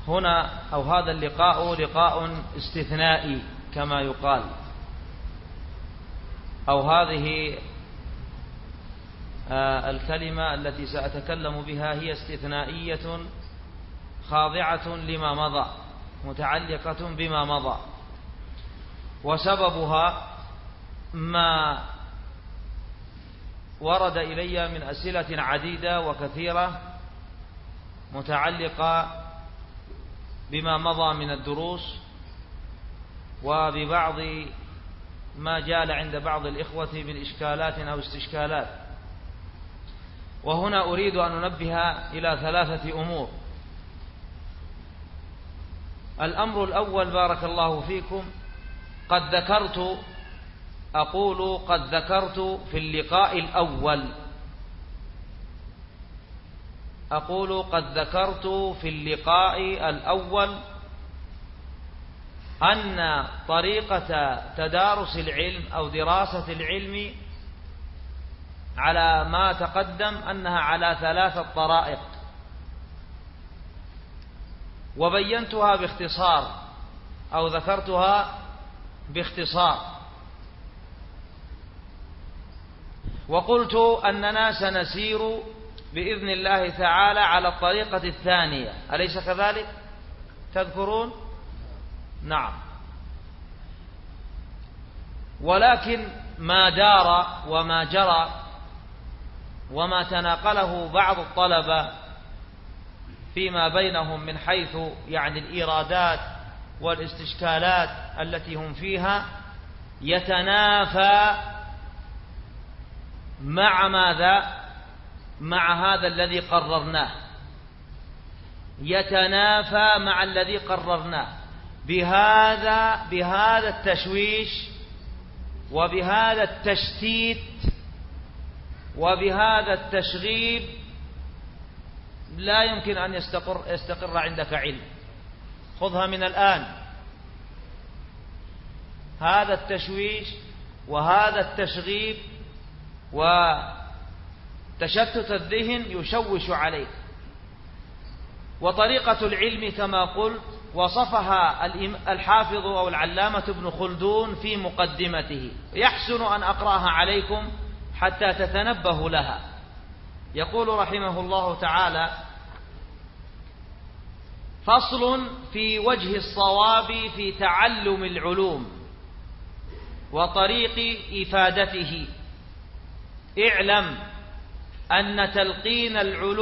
هنا أو هذا اللقاء لقاء استثنائي كما يقال، أو هذه الكلمة التي سأتكلم بها هي استثنائية خاضعة لما مضى، متعلقة بما مضى، وسببها ما ورد إلي من أسئلة عديدة وكثيرة متعلقة بما مضى من الدروس، وببعض ما جال عند بعض الإخوة من إشكالات أو استشكالات. وهنا أريد أن أنبه إلى 3 أمور. الأمر الأول بارك الله فيكم، قد ذكرت في اللقاء الأول، أن طريقة تدارس العلم أو دراسة العلم على ما تقدم أنها على 3 طرائق، وبينتها باختصار أو ذكرتها باختصار، وقلت أننا سنسير بإذن الله تعالى على الطريقة الثانية، أليس كذلك؟ تذكرون؟ نعم. ولكن ما دار وما جرى وما تناقله بعض الطلبة فيما بينهم من حيث يعني الإيرادات والاستشكالات التي هم فيها يتنافى مع ماذا؟ مع هذا الذي قررناه، يتنافى مع الذي قررناه بهذا التشويش وبهذا التشتيت وبهذا التشغيب. لا يمكن أن يستقر عندك علم. خذها من الآن، هذا التشويش وهذا التشغيب وتشتت الذهن يشوش عليك. وطريقة العلم كما قلت وصفها الحافظ أو العلامة ابن خلدون في مقدمته، يحسن أن أقرأها عليكم حتى تتنبهوا لها. يقول رحمه الله تعالى: فصل في وجه الصواب في تعلم العلوم وطريق إفادته. اعلم أن تلقين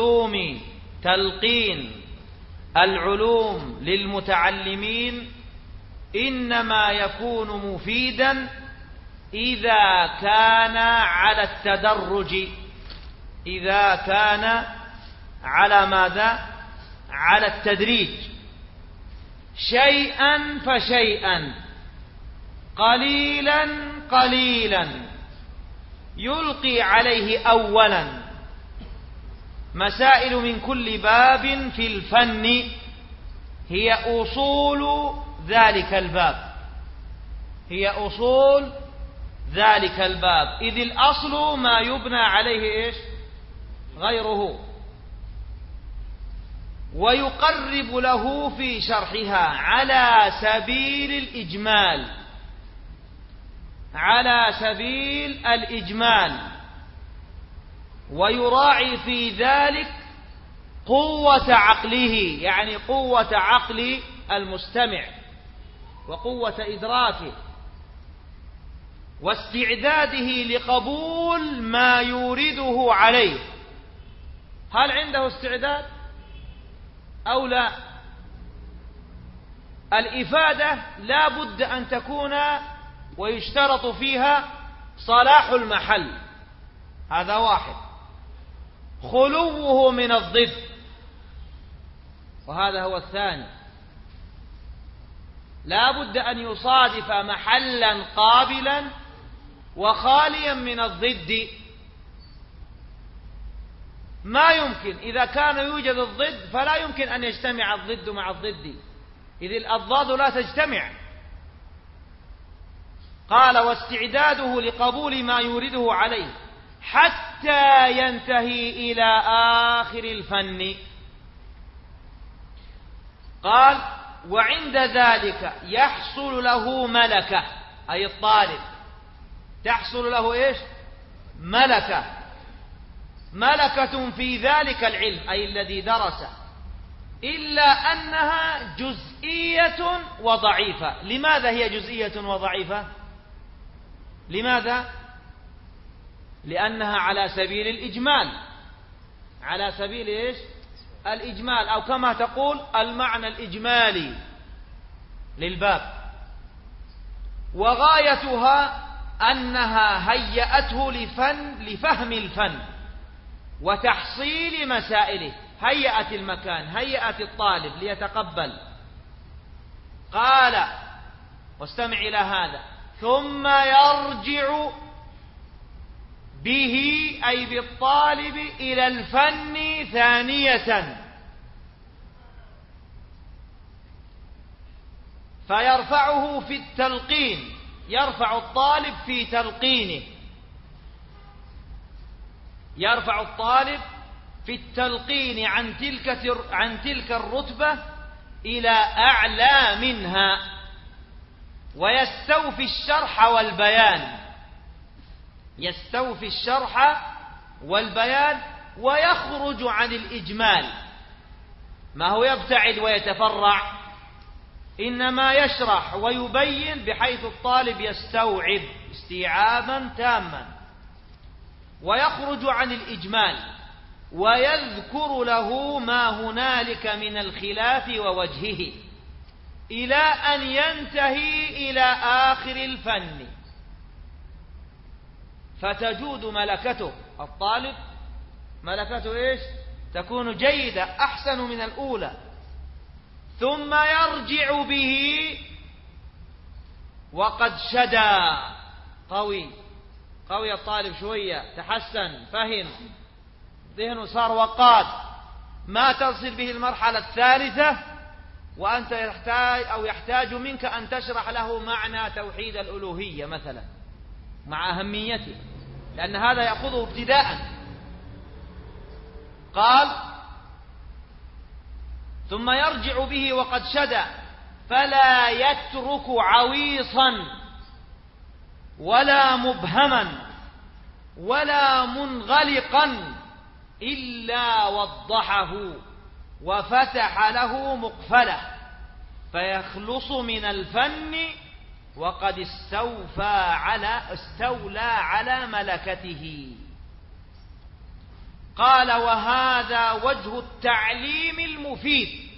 العلوم للمتعلمين إنما يكون مفيدا إذا كان على التدرج، إذا كان على ماذا؟ على التدريج، شيئا فشيئا، قليلا قليلا، يلقي عليه أولا مسائل من كل باب في الفن هي أصول ذلك الباب، هي أصول ذلك الباب، إذ الأصل ما يبنى عليه إيش؟ غيره، ويقرب له في شرحها على سبيل الإجمال، على سبيل الإجمال، ويراعي في ذلك قوة عقله، يعني قوة عقل المستمع وقوة إدراكه واستعداده لقبول ما يورده عليه. هل عنده استعداد أو لا؟ الإفادة لا بد أن تكون ويشترط فيها صلاح المحل، هذا واحد، خلوه من الضد، وهذا هو الثاني، لا بد أن يصادف محلا قابلا وخاليا من الضد. ما يمكن إذا كان يوجد الضد فلا يمكن أن يجتمع الضد مع الضد، إذ الأضداد لا تجتمع. قال: واستعداده لقبول ما يورده عليه حتى ينتهي إلى آخر الفن. قال وعند ذلك يحصل له ملكة، أي الطالب تحصل له إيش؟ ملكة في ذلك العلم، أي الذي درسه، إلا أنها جزئية وضعيفة. لماذا هي جزئية وضعيفة؟ لماذا؟ لأنها على سبيل الإجمال، على سبيل إيش؟ الإجمال، أو كما تقول المعنى الإجمالي للباب، وغايتها أنها هيأته لفهم الفن وتحصيل مسائله، هيأت المكان، هيأت الطالب ليتقبل. قال واستمع إلى هذا: ثم يرجع به، أي بالطالب، إلى الفن ثانية، فيرفعه في التلقين، يرفع الطالب في تلقينه، يرفع الطالب في التلقين عن تلك الرتبة إلى أعلى منها، ويستوفي الشرح والبيان، يستوفي الشرح والبيان، ويخرج عن الإجمال، ما هو يبتعد ويتفرع، إنما يشرح ويبين بحيث الطالب يستوعب استيعابا تاما، ويخرج عن الإجمال، ويذكر له ما هنالك من الخلاف ووجهه، إلى أن ينتهي إلى آخر الفن، فتجود ملكته. الطالب ملكته إيش؟ تكون جيدة، أحسن من الأولى. ثم يرجع به وقد شدا، قوي الطالب شوية، تحسن، فهم، ذهنه صار وقاد، ما تصل به المرحلة الثالثة وأنت يحتاج منك أن تشرح له معنى توحيد الألوهية مثلا مع أهميته، لأن هذا يأخذه ابتداء. قال ثم يرجع به وقد شدا، فلا يترك عويصا ولا مبهما ولا منغلقا إلا وضحه وفتح له مقفله، فيخلص من الفن وقد استولى على ملكته. قال وهذا وجه التعليم المفيد،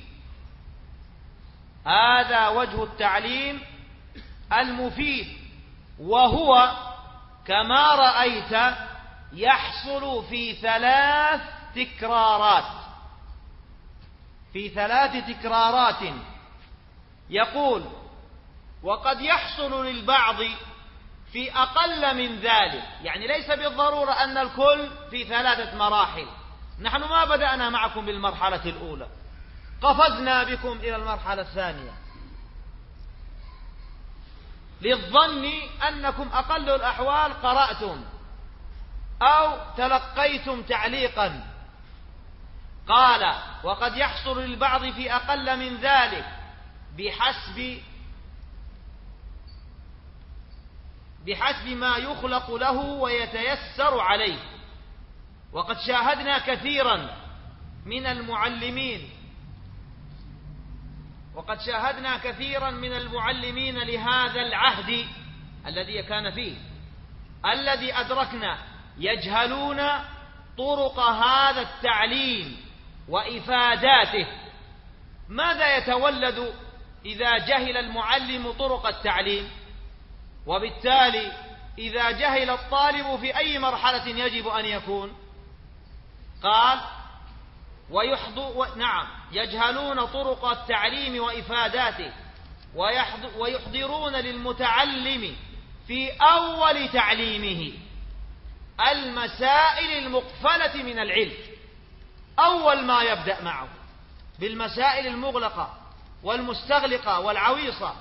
هذا وجه التعليم المفيد، وهو كما رأيت يحصل في 3 تكرارات، في 3 تكرارات. يقول وقد يحصل للبعض في أقل من ذلك، يعني ليس بالضرورة أن الكل في 3 مراحل. نحن ما بدأنا معكم بالمرحلة الأولى، قفزنا بكم إلى المرحلة الثانية للظن أنكم أقل الأحوال قرأتم أو تلقيتم تعليقا. قال وقد يحصل للبعض في أقل من ذلك بحسب ما يخلق له ويتيسر عليه. وقد شاهدنا كثيرا من المعلمين لهذا العهد الذي كان فيه، الذي أدركنا يجهلون طرق هذا التعليم وإفاداته. ماذا يتولد إذا جهل المعلم طرق التعليم؟ وبالتالي إذا جهل الطالب في أي مرحلة يجب أن يكون؟ قال يجهلون طرق التعليم وإفاداته، ويحضرون للمتعلم في أول تعليمه المسائل المقفلة من العلم، أول ما يبدأ معه بالمسائل المغلقة والمستغلقة والعويصة،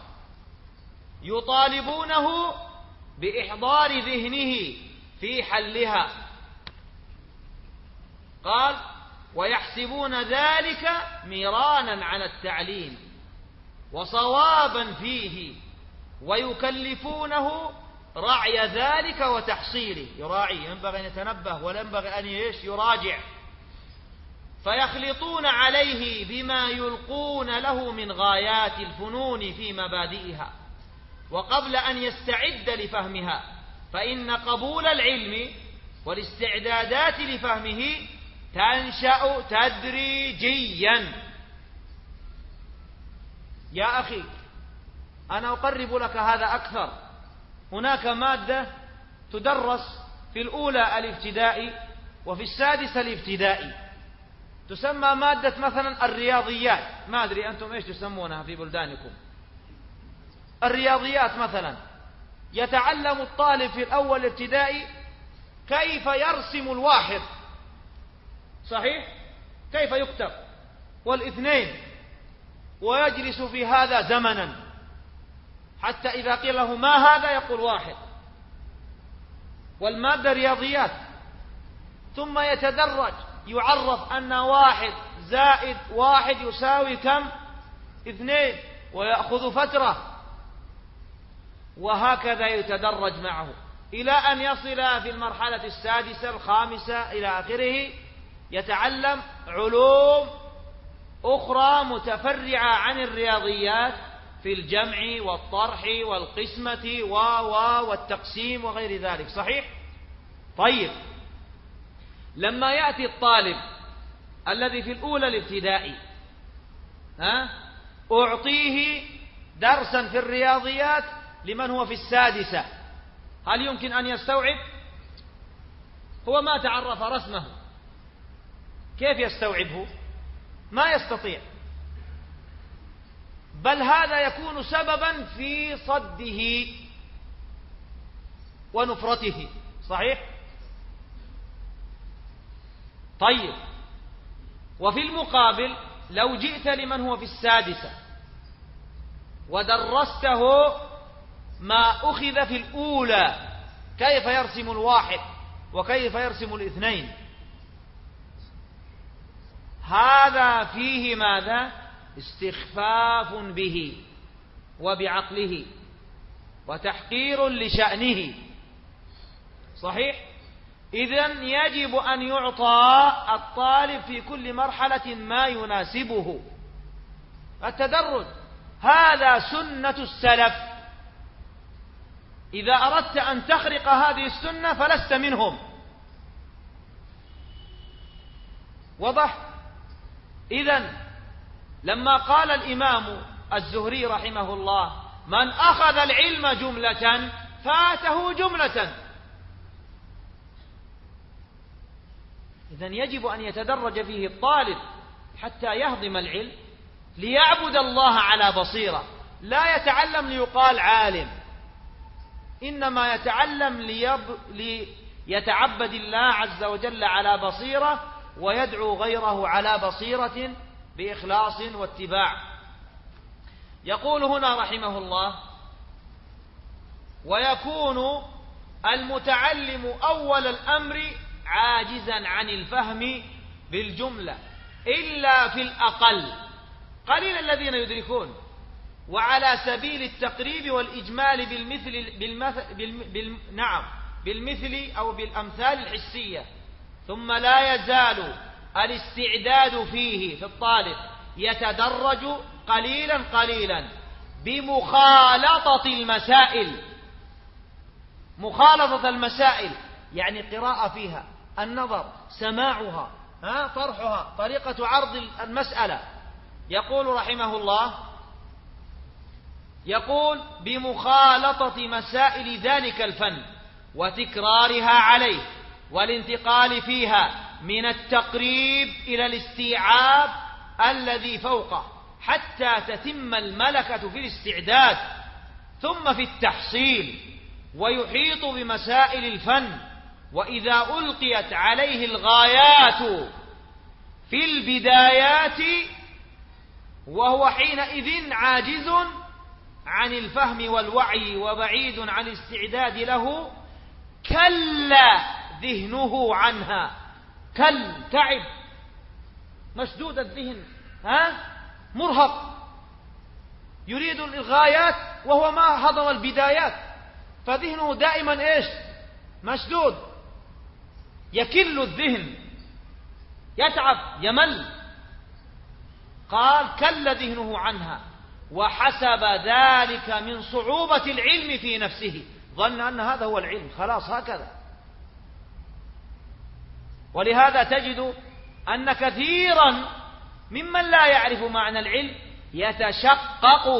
يطالبونه بإحضار ذهنه في حلها. قال ويحسبون ذلك مرانا على التعليم وصوابا فيه، ويكلفونه رعي ذلك وتحصيله. يراعي، ينبغي أن يتنبه ولا ينبغي أن يراجع. فيخلطون عليه بما يلقون له من غايات الفنون في مبادئها وقبل أن يستعد لفهمها، فإن قبول العلم والاستعدادات لفهمه تنشأ تدريجيا. يا أخي، أنا أقرب لك هذا أكثر. هناك مادة تدرس في الأولى الابتدائي وفي السادسة الابتدائي، تسمى مادة مثلا الرياضيات. ما أدري أنتم إيش تسمونها في بلدانكم. الرياضيات مثلا، يتعلم الطالب في الأول الابتدائي كيف يرسم الواحد، صحيح؟ كيف يكتب، والاثنين، ويجلس في هذا زمنا حتى إذا قيل له ما هذا يقول واحد، والمادة رياضيات. ثم يتدرج، يعرف أن 1 زائد 1 يساوي كم؟ 2، ويأخذ فترة، وهكذا يتدرج معه إلى أن يصل في المرحلة السادسة الخامسة إلى آخره، يتعلم علوم أخرى متفرعة عن الرياضيات في الجمع والطرح والقسمة والتقسيم وغير ذلك، صحيح؟ طيب، لما يأتي الطالب الذي في الأولى الابتدائي أعطيه درسا في الرياضيات لمن هو في السادسة، هل يمكن أن يستوعب؟ هو ما تعرف رسمه، كيف يستوعبه؟ ما يستطيع، بل هذا يكون سببا في صده ونفرته، صحيح؟ طيب، وفي المقابل لو جئت لمن هو في السادسة ودرسته ما أخذ في الأولى، كيف يرسم 1 وكيف يرسم 2، هذا فيه ماذا؟ استخفاف به وبعقله وتحقير لشأنه، صحيح؟ إذن يجب أن يعطى الطالب في كل مرحلة ما يناسبه. التدرج هذا سنة السلف، إذا أردت أن تخرق هذه السنة فلست منهم. وضح؟ إذن لما قال الإمام الزهري رحمه الله: من أخذ العلم جملة فاته جملة، إذن يجب أن يتدرج فيه الطالب حتى يهضم العلم، ليعبد الله على بصيرة، لا يتعلم ليقال عالم، إنما يتعلم ليتعبد الله عز وجل على بصيرة، ويدعو غيره على بصيرة بإخلاص واتباع. يقول هنا رحمه الله: ويكون المتعلم أول الأمر عاجزا عن الفهم بالجملة إلا في الأقل، قليل الذين يدركون، وعلى سبيل التقريب والإجمال بالمثل أو بالأمثال الحسية. ثم لا يزال الاستعداد فيه في الطالب يتدرج قليلا قليلا بمخالطة المسائل. مخالطة المسائل يعني قراءة فيها، النظر، سماعها، طرحها، طريقة عرض المسألة. يقول رحمه الله: يقول بمخالطة مسائل ذلك الفن وتكرارها عليه، والانتقال فيها من التقريب إلى الاستيعاب الذي فوقه، حتى تتم الملكة في الاستعداد، ثم في التحصيل، ويحيط بمسائل الفن. وإذا ألقيت عليه الغايات في البدايات وهو حينئذ عاجز عن الفهم والوعي وبعيد عن الاستعداد له، كل ذهنه عنها، تعب مشدود الذهن، مرهق، يريد الغايات وهو ما هضم البدايات، فذهنه دائما إيش؟ مشدود، يكل الذهن، يتعب، يمل. قال كل ذهنه عنها، وحسب ذلك من صعوبة العلم في نفسه، ظن أن هذا هو العلم، خلاص هكذا. ولهذا تجد أن كثيرا ممن لا يعرف معنى العلم يتشقق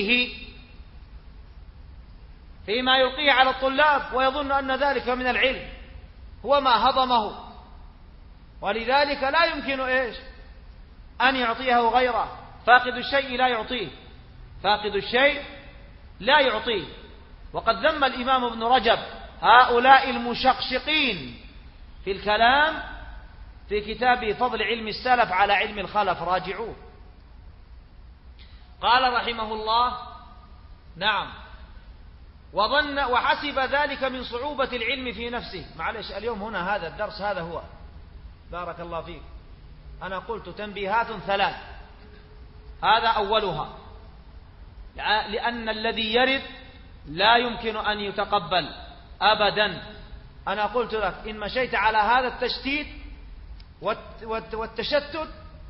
فيما يلقيه على الطلاب، ويظن أن ذلك من العلم، هو ما هضمه، ولذلك لا يمكن إيش؟ أن يعطيه غيره. فاقد الشيء لا يعطيه، فاقد الشيء لا يعطيه. وقد ذم الإمام ابن رجب هؤلاء المشقشقين في الكلام في كتابه فضل علم السلف على علم الخلف، راجعوه. قال رحمه الله: نعم، وحسب ذلك من صعوبة العلم في نفسه. معلش اليوم هنا هذا الدرس هذا هو، بارك الله فيك. أنا قلت تنبيهات 3، هذا أولها، لأن الذي يرد لا يمكن أن يتقبل أبدا. أنا قلت لك إن مشيت على هذا التشتيت والتشتت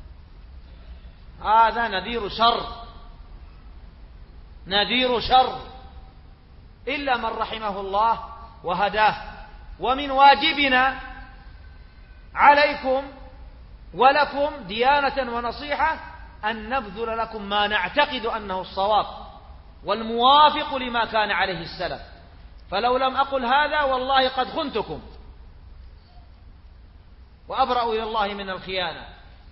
هذا نذير شر، نذير شر، إلا من رحمه الله وهداه. ومن واجبنا عليكم ولكم ديانة ونصيحة أن نبذل لكم ما نعتقد أنه الصواب والموافق لما كان عليه السلف، فلو لم أقل هذا والله قد خنتكم وأبرأ إلى الله من الخيانة.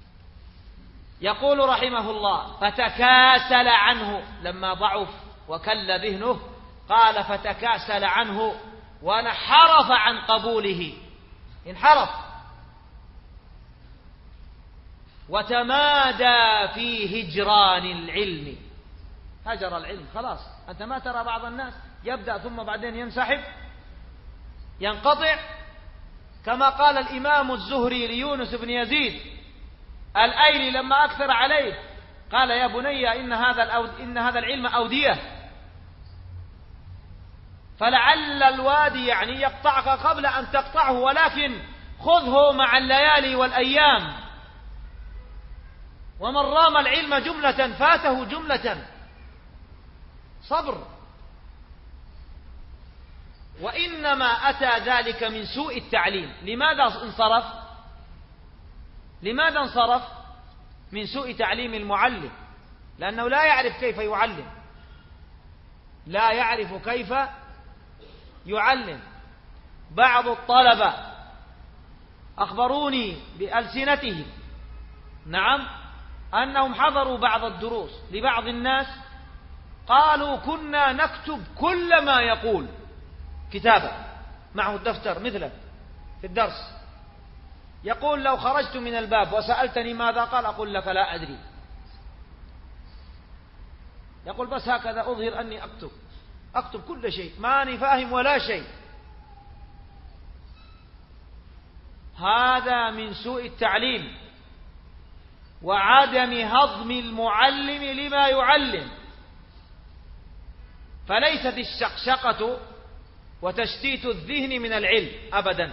يقول رحمه الله: فتكاسل عنه، لما ضعف وكل ذهنه قال فتكاسل عنه وانحرف عن قبوله، انحرف وتمادى في هجران العلم، هجر العلم، خلاص. أنت ما ترى بعض الناس يبدأ ثم بعدين ينسحب، ينقطع، كما قال الإمام الزهري ليونس بن يزيد الأيلي لما أكثر عليه، قال: يا بني إن هذا العلم أودية، فلعل الوادي يعني يقطعك قبل أن تقطعه، ولكن خذه مع الليالي والأيام. ومن رام العلم جملة فاته جملة، صبر. وإنما أتى ذلك من سوء التعليم. لماذا انصرف؟ لماذا انصرف؟ من سوء تعليم المعلم، لأنه لا يعرف كيف يعلم، لا يعرف كيف يعلم. بعض الطلبة أخبروني بألسنتهم، نعم، أنهم حضروا بعض الدروس لبعض الناس، قالوا: كنا نكتب كل ما يقول كتابة، معه الدفتر مثله في الدرس، يقول: لو خرجت من الباب وسألتني ماذا قال أقول لك لا أدري. يقول: بس هكذا أظهر أني أكتب كل شيء، ماني فاهم ولا شيء. هذا من سوء التعليم وعدم هضم المعلم لما يعلم. فليست الشقشقة وتشتيت الذهن من العلم أبدا.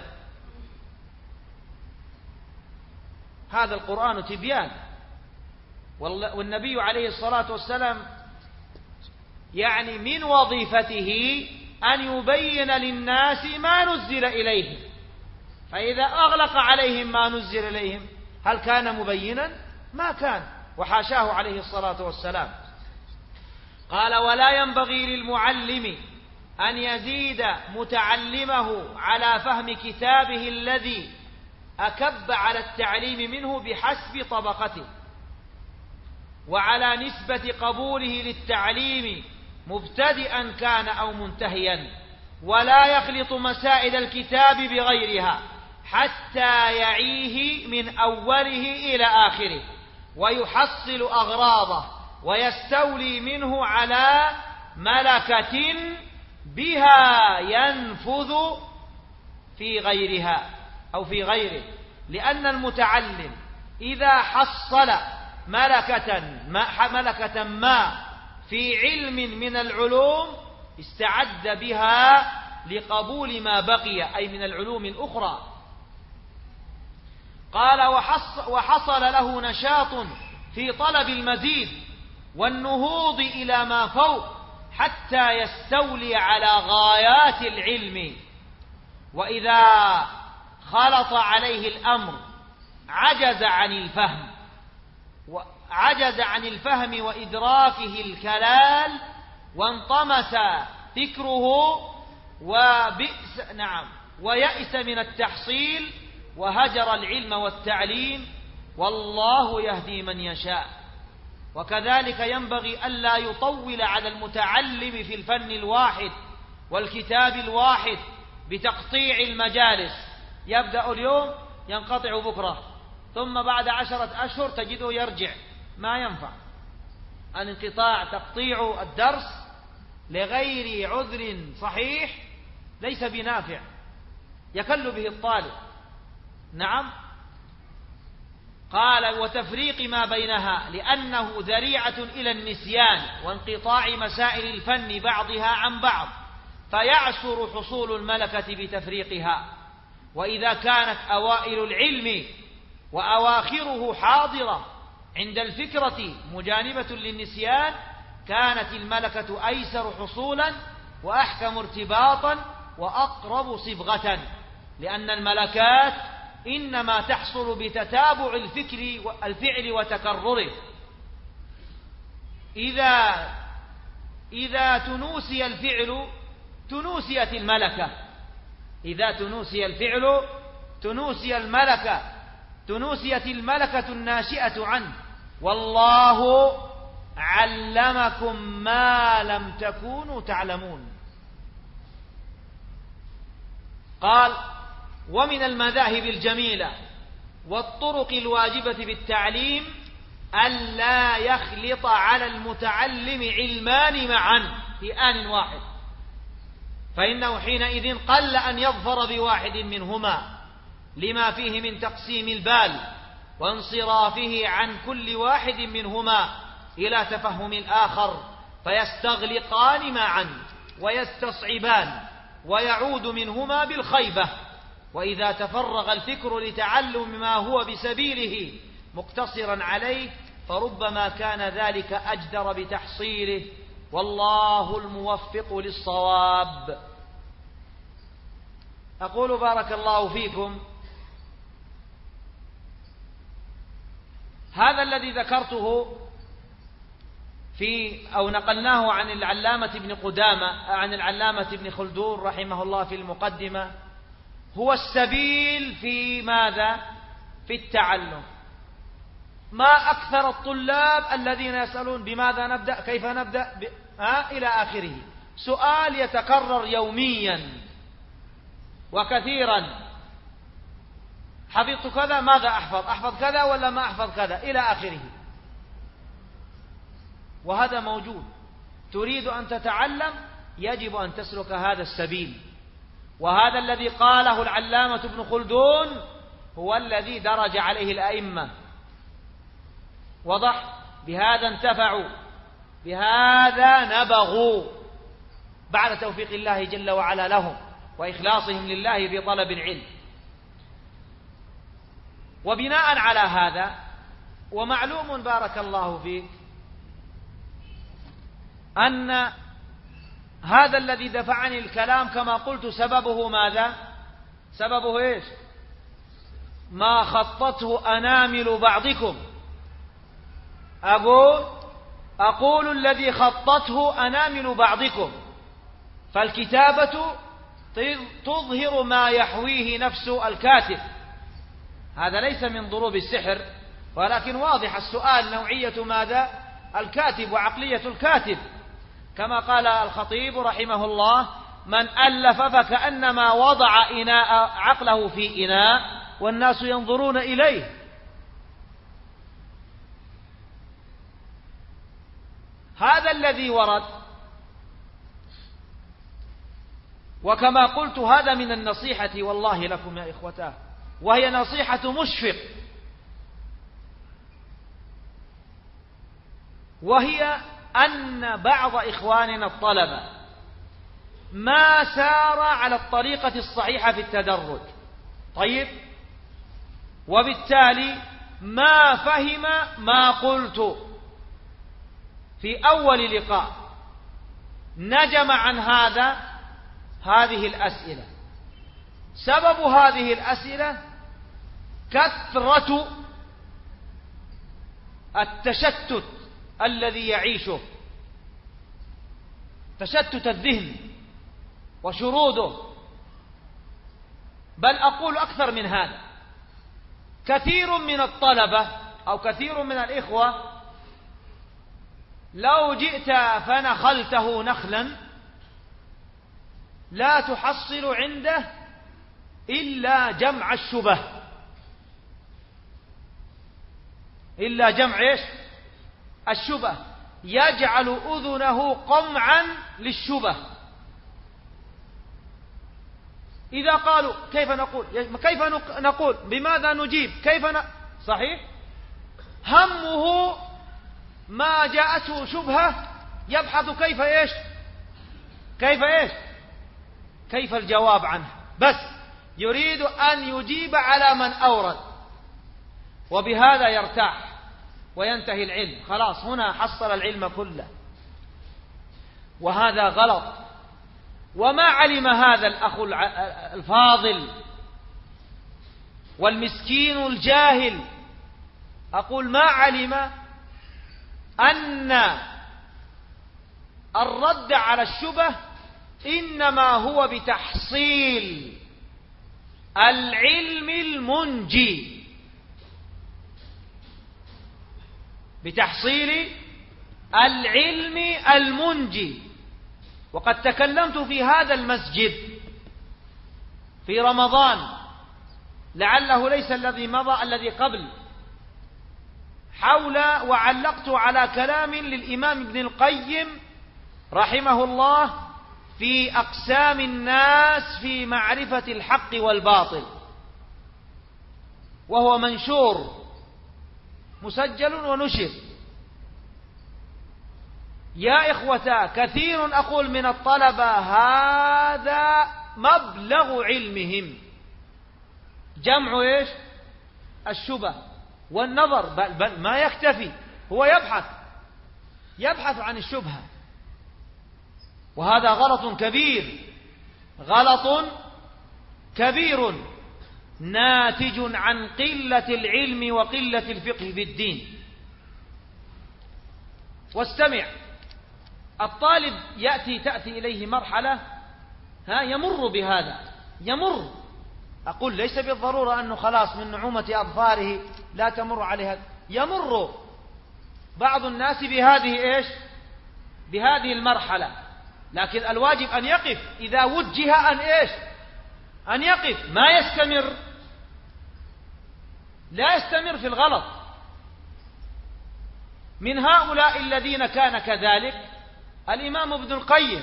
هذا القرآن تبيان، والنبي عليه الصلاة والسلام يعني من وظيفته أن يبين للناس ما نزل إليهم، فإذا أغلق عليهم ما نزل إليهم هل كان مبينا؟ ما كان، وحاشاه عليه الصلاة والسلام. قال: ولا ينبغي للمعلم أن يزيد متعلمه على فهم كتابه الذي أكب على التعليم منه بحسب طبقته، وعلى نسبة قبوله للتعليم مبتدئا كان أو منتهيا، ولا يخلط مسائل الكتاب بغيرها حتى يعيه من أوله إلى آخره، ويحصل أغراضه ويستولي منه على ملكة بها ينفذ في غيرها أو في غيره. لأن المتعلم إذا حصل ملكة ما في علم من العلوم استعد بها لقبول ما بقي، أي من العلوم الأخرى. قال وحصل له نشاط في طلب المزيد والنهوض إلى ما فوق حتى يستولي على غايات العلم. وإذا خلط عليه الأمر عجز عن الفهم وإدراكه الكلال، وانطمس فكره ويأس من التحصيل، وهجر العلم والتعليم، والله يهدي من يشاء. وكذلك ينبغي ألا يطول على المتعلم في الفن الواحد والكتاب الواحد بتقطيع المجالس، يبدأ اليوم ينقطع بكرة، ثم بعد 10 أشهر تجده يرجع. ما ينفع الانقطاع، تقطيع الدرس لغير عذر صحيح ليس بنافع، يكل به الطالب. نعم. قال وتفريق ما بينها لأنه ذريعة إلى النسيان وانقطاع مسائل الفن بعضها عن بعض، فيعسر حصول الملكة بتفريقها. وإذا كانت أوائل العلم وأواخره حاضرة عند الفكرة مجانبة للنسيان، كانت الملكة أيسر حصولا وأحكم ارتباطا وأقرب صبغة، لأن الملكات إنما تحصل بتتابع الفعل وتكرره. إذا تنوسي الفعل تنوسيت الملكة، إذا تنوسي الفعل تنوسيت الملكة الناشئة عنه. والله علمكم ما لم تكونوا تعلمون. قال ومن المذاهب الجميلة والطرق الواجبة بالتعليم ألا يخلط على المتعلم علمان معا في آن واحد، فإنه حينئذ قل أن يظفر بواحد منهما لما فيه من تقسيم البال وانصرافه عن كل واحد منهما إلى تفهم الآخر، فيستغلقان معا ويستصعبان ويعود منهما بالخيبة. وإذا تفرغ الفكر لتعلم ما هو بسبيله مقتصرا عليه فربما كان ذلك أجدر بتحصيله، والله الموفق للصواب. أقول بارك الله فيكم، هذا الذي ذكرته نقلناه عن العلامة ابن قدامة عن العلامة ابن خلدون رحمه الله في المقدمة، هو السبيل في ماذا؟ في التعلم. ما أكثر الطلاب الذين يسألون بماذا نبدأ، كيف نبدأ، إلى آخره، سؤال يتكرر يوميا وكثيرا: حفظت كذا، ماذا أحفظ كذا ولا ما أحفظ كذا، إلى آخره. وهذا موجود. تريد أن تتعلم يجب أن تسلك هذا السبيل، وهذا الذي قاله العلامة ابن خلدون هو الذي درج عليه الأئمة. وضح؟ بهذا انتفعوا، بهذا نبغوا بعد توفيق الله جل وعلا لهم وإخلاصهم لله في طلب العلم. وبناء على هذا، ومعلوم بارك الله فيك أن هذا الذي دفعني الكلام كما قلت سببه ماذا؟ سببه إيش؟ ما خطته أنامل بعضكم. أقول الذي خطته أنامل بعضكم، فالكتابة تظهر ما يحويه نفس الكاتب. هذا ليس من ضروب السحر، ولكن واضح السؤال نوعية ماذا؟ الكاتب وعقلية الكاتب. كما قال الخطيب رحمه الله: من ألف فكأنما وضع عقله في إناء والناس ينظرون إليه. هذا الذي ورد. وكما قلت هذا من النصيحة والله لكم يا إخوتاه، وهي نصيحة مشفق وهي أن بعض إخواننا الطلبة ما سار على الطريقة الصحيحة في التدرج. طيب، وبالتالي ما فهم ما قلت في أول لقاء، نجم عن هذه الأسئلة. سبب هذه الأسئلة كثرة التشتت الذي يعيشه، تشتت الذهن وشروده. بل أقول أكثر من هذا، كثير من الطلبة أو كثير من الإخوة لو جئت فنخلته نخلا لا تحصل عنده إلا جمع الشبه، إلا جمع إيش؟ الشبه. يجعل أذنه قمعا للشبه. إذا قالوا كيف نقول بماذا نجيب صحيح، همه ما جاءته شبهة يبحث كيف الجواب عنه، بس يريد أن يجيب على من أورد، وبهذا يرتاح وينتهي العلم. خلاص هنا حصل العلم كله، وهذا غلط. وما علم هذا الأخ الفاضل والمسكين الجاهل، أقول ما علم أن الرد على الشبه إنما هو بتحصيل العلم المنجي، بتحصيل العلم المنجي. وقد تكلمت في هذا المسجد في رمضان، لعله ليس الذي مضى، الذي قبل، وعلقت على كلام للإمام ابن القيم رحمه الله في أقسام الناس في معرفة الحق والباطل، وهو منشور مسجل ونشر. يا إخوتا، كثير أقول من الطلبة هذا مبلغ علمهم، جمع إيش؟ الشبه والنظر. بل ما يكتفي، هو يبحث عن الشبهة، وهذا غلط كبير ناتج عن قلة العلم وقلة الفقه في الدين. واستمع، الطالب تأتي إليه مرحلة يمر بهذا، أقول ليس بالضرورة أنه خلاص من نعومة أظفاره لا تمر عليها، يمر بعض الناس بهذه المرحلة، لكن الواجب أن يقف إذا وجه أن يقف، لا يستمر في الغلط. من هؤلاء الذين كان كذلك الإمام ابن القيم،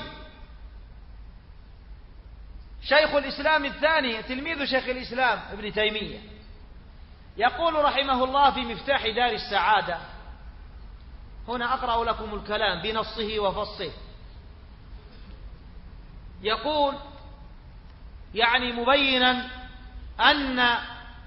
شيخ الإسلام الثاني، تلميذ شيخ الإسلام ابن تيمية، يقول رحمه الله في مفتاح دار السعادة، هنا أقرأ لكم الكلام بنصه وفصه، يقول يعني مبينا أن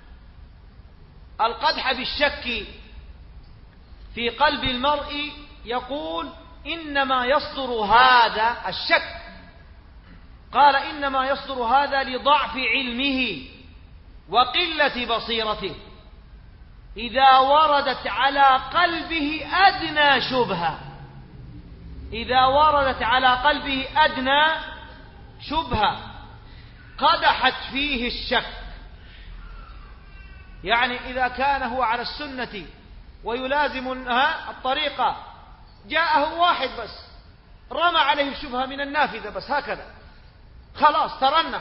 القدح بالشك في قلب المرء، يقول إنما يصدر هذا الشك، قال إنما يصدر هذا لضعف علمه وقلة بصيرته، إذا وردت على قلبه أدنى شبهة قدحت فيه الشك. يعني إذا كان هو على السنة ويلازم الطريقة، جاءه واحد بس رمى عليه الشبهة من النافذة بس هكذا، خلاص ترنح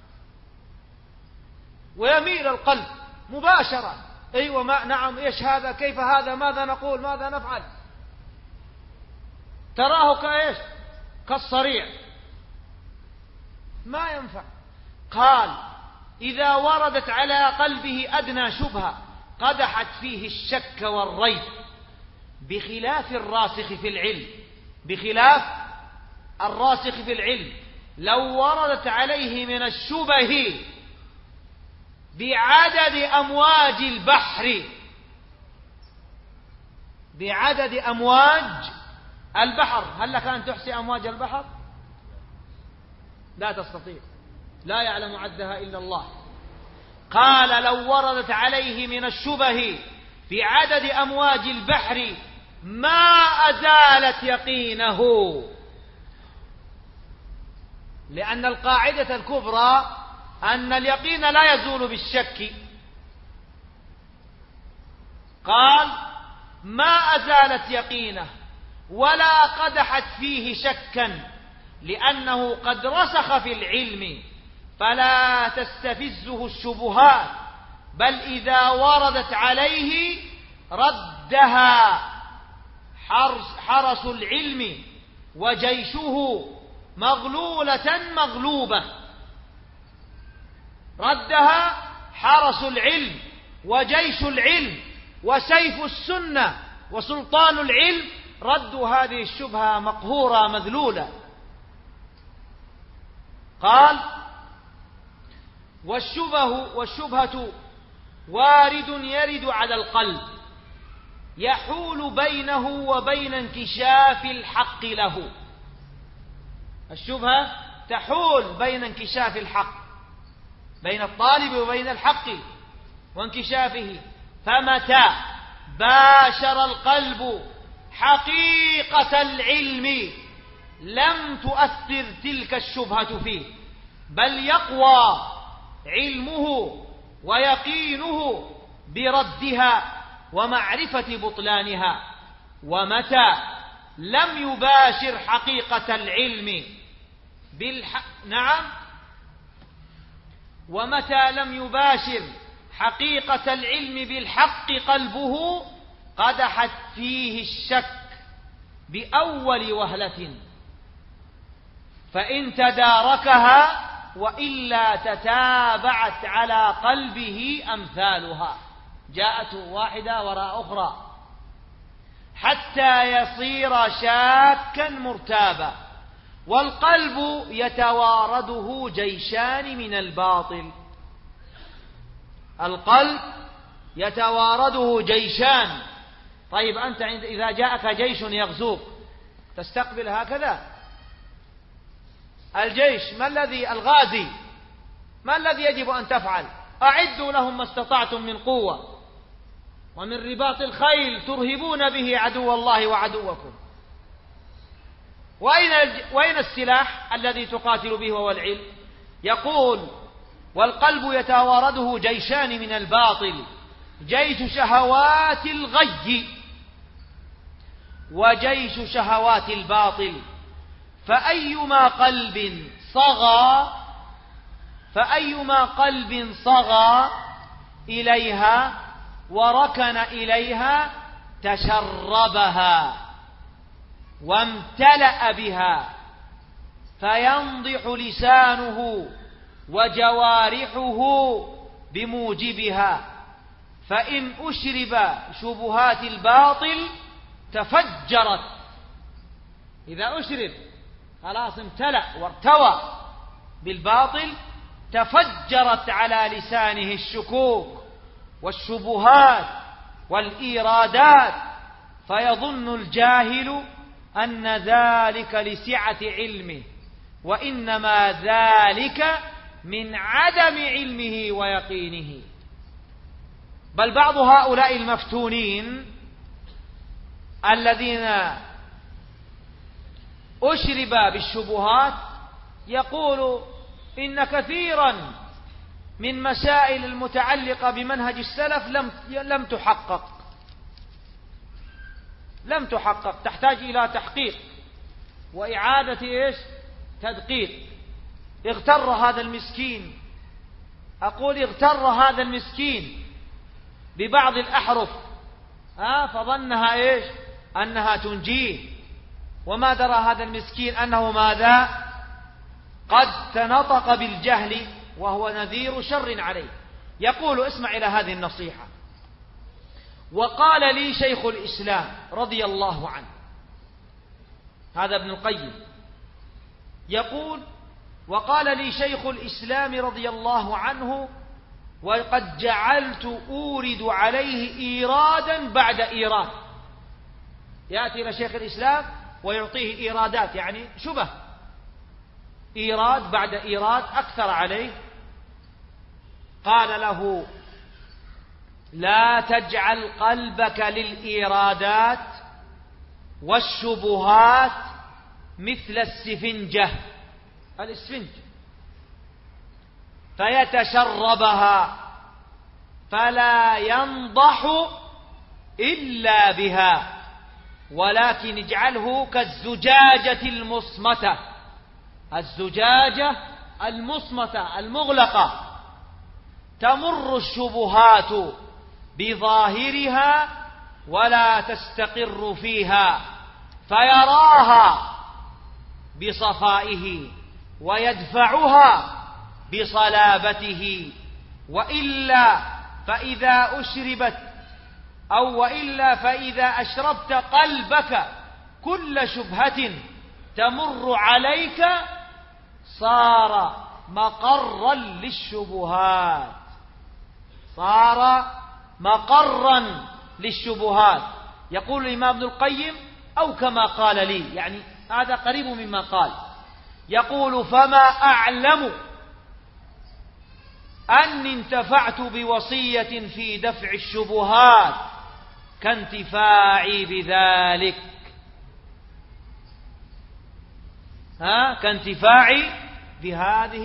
ويميل القلب مباشرة، أيوة نعم، إيش هذا، كيف هذا، ماذا نقول، ماذا نفعل، تراه كالصريع، ما ينفع. قال إذا وردت على قلبه أدنى شبهة قدحت فيه الشك والريب بخلاف الراسخ في العلم، بخلاف الراسخ في العلم. لو وردت عليه من الشبه بعدد أمواج البحر، بعدد أمواج البحر، هل لك أن تحصي أمواج البحر؟ لا تستطيع، لا يعلم عدها إلا الله. قال لو وردت عليه من الشبه في عدد أمواج البحر ما أزالت يقينه، لأن القاعدة الكبرى أن اليقين لا يزول بالشك. قال ما أزالت يقينه ولا قدحت فيه شكا، لأنه قد رسخ في العلم فلا تستفزه الشبهات، بل إذا وردت عليه ردها حرس العلم وجيشه مغلولة مغلوبة. ردها حرس العلم وجيش العلم وسيف السنة وسلطان العلم، ردوا هذه الشبهة مقهورة مذلولة. قال والشبهة وارد يرد على القلب يحول بينه وبين انكشاف الحق له. الشبهة تحول بين انكشاف الحق، بين الطالب وبين الحق وانكشافه. فمتى باشر القلب حقيقة العلم لم تؤثر تلك الشبهة فيه، بل يقوى علمه ويقينه بردها ومعرفة بطلانها. ومتى لم يباشر حقيقة العلم ومتى لم يباشر حقيقة العلم بالحق قلبه قدحت فيه الشك بأول وهلة، فإن تداركها وإلا تتابعت على قلبه أمثالها، جاءت واحدة وراء أخرى حتى يصير شاكا مرتابا. والقلب يتوارده جيشان من الباطل، القلب يتوارده جيشان. طيب أنت إذا جاءك جيش يغزوك تستقبل هكذا؟ الجيش الغازي ما الذي يجب أن تفعل؟ أعدوا لهم ما استطعتم من قوة ومن رباط الخيل ترهبون به عدو الله وعدوكم. وأين السلاح الذي تقاتل به وهو العلم؟ يقول والقلب يتوارده جيشان من الباطل، جيش شهوات الغي وجيش شهوات الباطل. فأيما قلب صغى إليها وركن إليها تشربها وامتلأ بها، فينضح لسانه وجوارحه بموجبها. فإن أشرب شبهات الباطل تفجرت، إذا أشرب خلاص امتلأ وارتوى بالباطل تفجرت على لسانه الشكوك والشبهات والإيرادات، فيظن الجاهل أن ذلك لسعة علمه، وإنما ذلك من عدم علمه ويقينه. بل بعض هؤلاء المفتونين الذين أشرب بالشبهات يقول إن كثيرا من مسائل المتعلقة بمنهج السلف لم تحقق، تحتاج إلى تحقيق وإعادة تدقيق. اغتر هذا المسكين، أقول اغتر هذا المسكين ببعض الأحرف فظنها أنها تنجيه، وما درى هذا المسكين أنه ماذا؟ قد تنطق بالجهل وهو نذير شر عليه. يقول اسمع إلى هذه النصيحة: وقال لي شيخ الإسلام رضي الله عنه، هذا ابن القيم يقول: وقال لي شيخ الإسلام رضي الله عنه: وقد جعلت أورد عليه إيرادا بعد إيراد. يأتي إلى شيخ الإسلام ويعطيه إيرادات، يعني شبه، إيراد بعد إيراد أكثر عليه. قال له: لا تجعل قلبك للإيرادات والشبهات مثل السفنجة، الإسفنج، فيتشربها فلا ينضح إلا بها، ولكن اجعله كالزجاجة المصمتة، الزجاجة المصمتة المغلقة، تمر الشبهات بظاهرها ولا تستقر فيها، فيراها بصفائه ويدفعها بصلابته، وإلا فإذا أشربت قلبك كل شبهة تمر عليك صار مقرا للشبهات، صار مقرا للشبهات. يقول الإمام ابن القيم: أو كما قال لي، يعني هذا قريب مما قال. يقول: فما أعلم أني انتفعت بوصية في دفع الشبهات كانتفاعي بذلك، كانتفاعي بهذه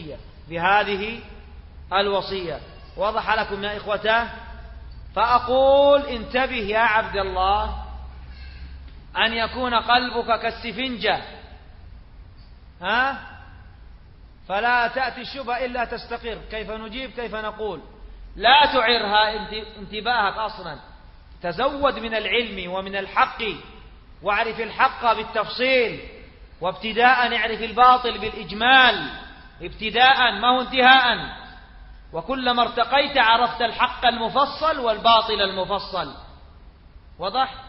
الوصية. وضح لكم يا إخوته؟ فأقول: انتبه يا عبد الله أن يكون قلبك كالسفنجة، فلا تأتي الشبهة إلا تستقر. كيف نجيب؟ كيف نقول؟ لا تعرها انتباهك أصلا، تزود من العلم ومن الحق، واعرف الحق بالتفصيل، وابتداء اعرف الباطل بالإجمال، ابتداء ما هو انتهاء. وكلما ارتقيت عرفت الحق المفصل والباطل المفصل. وضح؟